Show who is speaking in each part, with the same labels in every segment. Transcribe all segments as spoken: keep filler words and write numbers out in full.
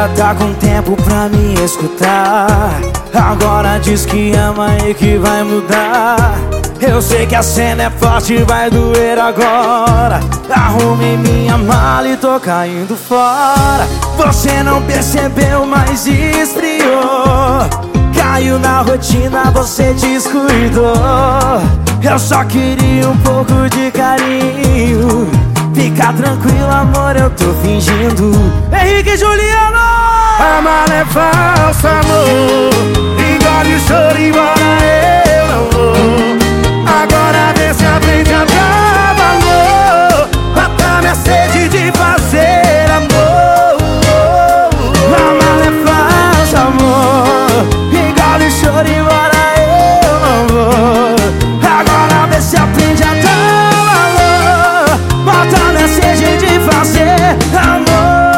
Speaker 1: Agora tá com tempo pra me escutar. Agora diz que ama e que vai mudar. Eu sei que a cena é forte, vai doer agora. Arrumei minha mala e tô caindo fora. Você não percebeu, mas esfriou. Caiu na rotina, você descuidou. Eu só queria um pouco de carinho. Fica tranquilo, amor, eu tô fingindo. Henrique e Juliano!
Speaker 2: A mala é falsa, amor. Engole o choro, embora eu não vou. Agora vê se aprende a dar valor. Mata minha sede de fazer amor.
Speaker 1: A mala é falsa, amor. Engole o choro, embora eu não vou. Agora vê se aprende a dar valor. Mata minha sede de fazer amor.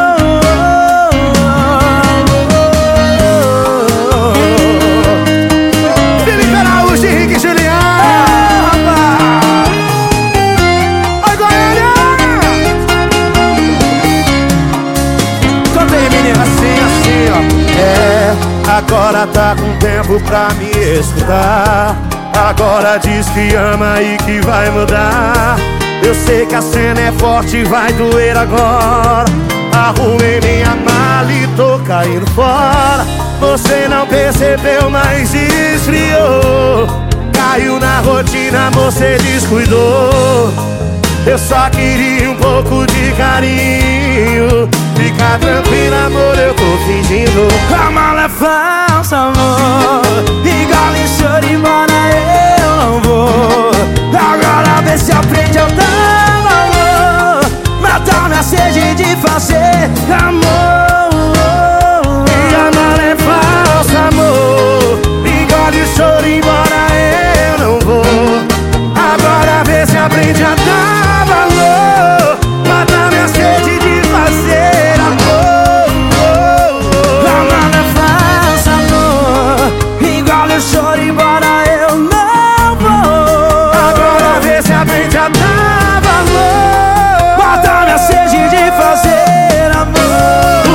Speaker 2: Agora tá com tempo pra me escutar. Agora diz que ama e que vai mudar. Eu sei que a cena é forte, vai doer agora. Arrumei minha mala e tô caindo fora. Você não percebeu, mas esfriou. Caiu na rotina, você descuidou. Eu só queria um pouco de carinho. Fica tranquilo, amor, eu tô fingindo.
Speaker 1: A mala é falsa, amor. Engole o choro, embora eu não vou. Agora vê se aprende a dar valor. Matar minha sede de fazer amor.
Speaker 2: E a mala é falsa, amor. Engole o choro, embora eu não vou. Agora vê se aprende a dar valor. Matar minha sede de fazer amor.
Speaker 1: A mala é falsa, amor. Engole o choro, embora eu não vou.
Speaker 2: Agora vê se aprende a dar valor.
Speaker 1: Matar minha sede de fazer amor.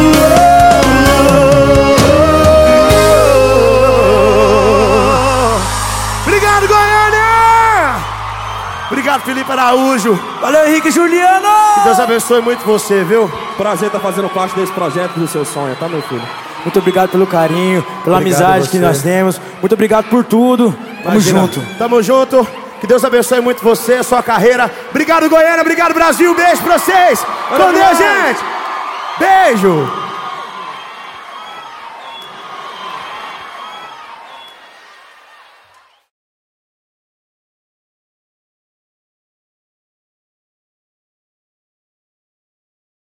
Speaker 2: Obrigado, Goiânia! Obrigado, Felipe Araújo.
Speaker 1: Valeu, Henrique e Juliano!
Speaker 2: Que Deus abençoe muito você, viu?
Speaker 3: Prazer estar fazendo parte desse projeto do seu sonho, tá, meu filho?
Speaker 1: Muito obrigado pelo carinho, pela
Speaker 2: Obrigado
Speaker 1: amizade que nós temos. Muito obrigado por tudo. Tamo
Speaker 2: Imagina.
Speaker 1: junto.
Speaker 2: Tamo junto. Que Deus abençoe muito você, a sua carreira. Obrigado, Goiânia. Obrigado, Brasil. Beijo pra vocês. Com Deus, gente. Beijo.